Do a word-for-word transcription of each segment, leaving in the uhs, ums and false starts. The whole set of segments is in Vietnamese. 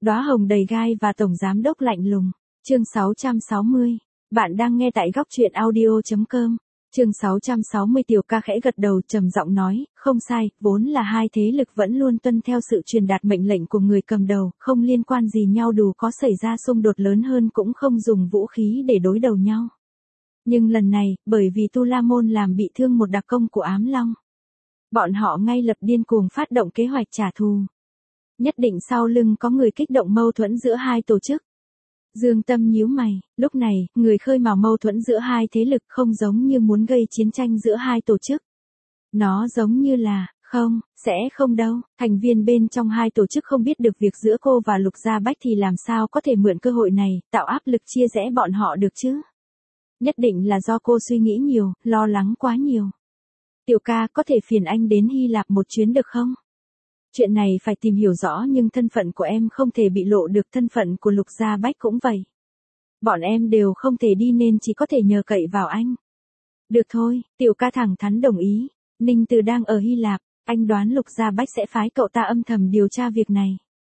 Đóa hồng đầy gai và tổng giám đốc lạnh lùng. Chương sáu trăm sáu mươi. Bạn đang nghe tại góc truyện audio chấm com. Chương sáu trăm sáu mươi. Tiểu ca khẽ gật đầu trầm giọng nói, không sai, vốn là hai thế lực vẫn luôn tuân theo sự truyền đạt mệnh lệnh của người cầm đầu, không liên quan gì nhau, dù có xảy ra xung đột lớn hơn cũng không dùng vũ khí để đối đầu nhau. Nhưng lần này, bởi vì Tu La Môn làm bị thương một đặc công của Ám Long, bọn họ ngay lập điên cuồng phát động kế hoạch trả thù. Nhất định sau lưng có người kích động mâu thuẫn giữa hai tổ chức. Dương Tâm nhíu mày, lúc này, người khơi mào mâu thuẫn giữa hai thế lực không giống như muốn gây chiến tranh giữa hai tổ chức. Nó giống như là, không, sẽ không đâu, thành viên bên trong hai tổ chức không biết được việc giữa cô và Lục Gia Bách thì làm sao có thể mượn cơ hội này, tạo áp lực chia rẽ bọn họ được chứ. Nhất định là do cô suy nghĩ nhiều, lo lắng quá nhiều. Tiểu ca, có thể phiền anh đến Hy Lạp một chuyến được không? Chuyện này phải tìm hiểu rõ, nhưng thân phận của em không thể bị lộ được, thân phận của Lục Gia Bách cũng vậy. Bọn em đều không thể đi nên chỉ có thể nhờ cậy vào anh. Được thôi, tiểu ca thẳng thắn đồng ý. Ninh Từ đang ở Hy Lạp, anh đoán Lục Gia Bách sẽ phái cậu ta âm thầm điều tra việc này.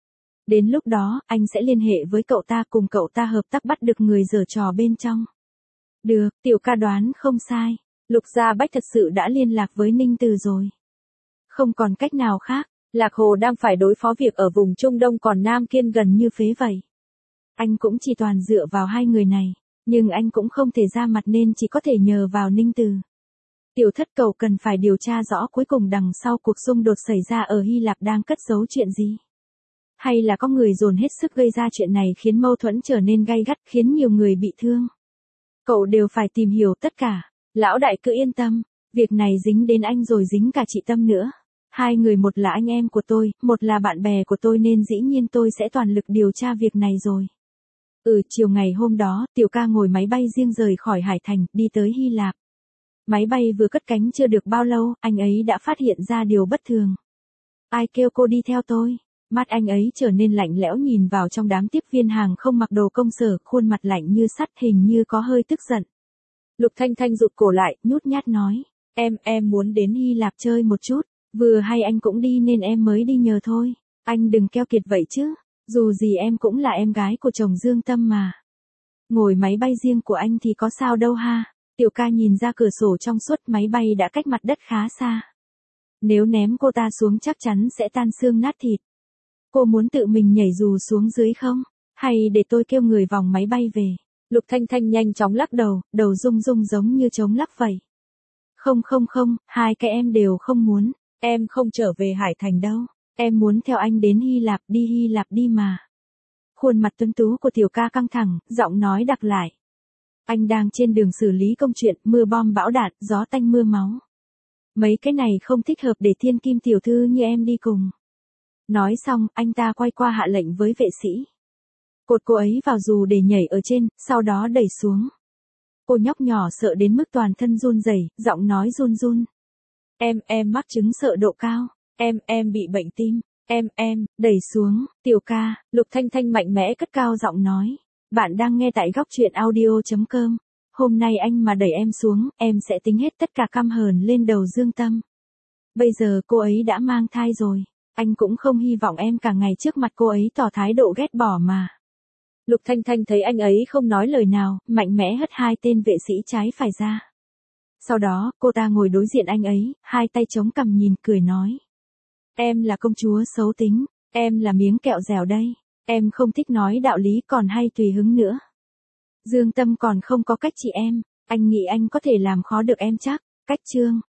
Đến lúc đó, anh sẽ liên hệ với cậu ta, cùng cậu ta hợp tác bắt được người giở trò bên trong. Được, tiểu ca đoán không sai. Lục Gia Bách thật sự đã liên lạc với Ninh Từ rồi. Không còn cách nào khác. Lạc Hồ đang phải đối phó việc ở vùng Trung Đông, còn Nam Kiên gần như phế vậy. Anh cũng chỉ toàn dựa vào hai người này, nhưng anh cũng không thể ra mặt nên chỉ có thể nhờ vào Ninh Từ. Tiểu thất cầu cần phải điều tra rõ cuối cùng đằng sau cuộc xung đột xảy ra ở Hy Lạp đang cất giấu chuyện gì. Hay là có người dồn hết sức gây ra chuyện này khiến mâu thuẫn trở nên gay gắt, khiến nhiều người bị thương. Cậu đều phải tìm hiểu tất cả. Lão đại cứ yên tâm, việc này dính đến anh rồi dính cả chị Tâm nữa. Hai người, một là anh em của tôi, một là bạn bè của tôi, nên dĩ nhiên tôi sẽ toàn lực điều tra việc này rồi. Ừ, chiều ngày hôm đó, Tiểu ca ngồi máy bay riêng rời khỏi Hải Thành, đi tới Hy Lạp. Máy bay vừa cất cánh chưa được bao lâu, anh ấy đã phát hiện ra điều bất thường. Ai kêu cô đi theo tôi? Mắt anh ấy trở nên lạnh lẽo nhìn vào trong đám tiếp viên hàng không mặc đồ công sở, khuôn mặt lạnh như sắt, hình như có hơi tức giận. Lục Thanh Thanh rụt cổ lại, nhút nhát nói, em, em muốn đến Hy Lạp chơi một chút. Vừa hay anh cũng đi nên em mới đi nhờ thôi. Anh đừng keo kiệt vậy chứ. Dù gì em cũng là em gái của chồng Dương Tâm mà. Ngồi máy bay riêng của anh thì có sao đâu ha. Tiểu ca nhìn ra cửa sổ trong suốt, máy bay đã cách mặt đất khá xa. Nếu ném cô ta xuống chắc chắn sẽ tan xương nát thịt. Cô muốn tự mình nhảy dù xuống dưới không? Hay để tôi kêu người vòng máy bay về? Lục Thanh Thanh nhanh chóng lắc đầu, đầu rung rung giống như trống lắc vậy. Không không không, hai cái em đều không muốn. Em không trở về Hải Thành đâu. Em muốn theo anh đến Hy Lạp, đi Hy Lạp đi mà. Khuôn mặt tuấn tú của Tiểu ca căng thẳng, giọng nói đặc lại. Anh đang trên đường xử lý công chuyện, mưa bom bão đạn, gió tanh mưa máu. Mấy cái này không thích hợp để thiên kim tiểu thư như em đi cùng. Nói xong, anh ta quay qua hạ lệnh với vệ sĩ. Cột cô ấy vào dù để nhảy ở trên, sau đó đẩy xuống. Cô nhóc nhỏ sợ đến mức toàn thân run rẩy, giọng nói run run. Em, em mắc chứng sợ độ cao. Em, em bị bệnh tim. Em, em, đẩy xuống. Tiểu ca, Lục Thanh Thanh mạnh mẽ cất cao giọng nói. Bạn đang nghe tại góc truyện audio chấm com. Hôm nay anh mà đẩy em xuống, em sẽ tính hết tất cả căm hờn lên đầu Dương Tâm. Bây giờ cô ấy đã mang thai rồi. Anh cũng không hy vọng em cả ngày trước mặt cô ấy tỏ thái độ ghét bỏ mà. Lục Thanh Thanh thấy anh ấy không nói lời nào, mạnh mẽ hất hai tên vệ sĩ trái phải ra. Sau đó, cô ta ngồi đối diện anh ấy, hai tay chống cằm nhìn, cười nói. Em là công chúa xấu tính, em là miếng kẹo dẻo đây, em không thích nói đạo lý còn hay tùy hứng nữa. Dương Tâm còn không có cách chị em, anh nghĩ anh có thể làm khó được em chắc. Cách chương,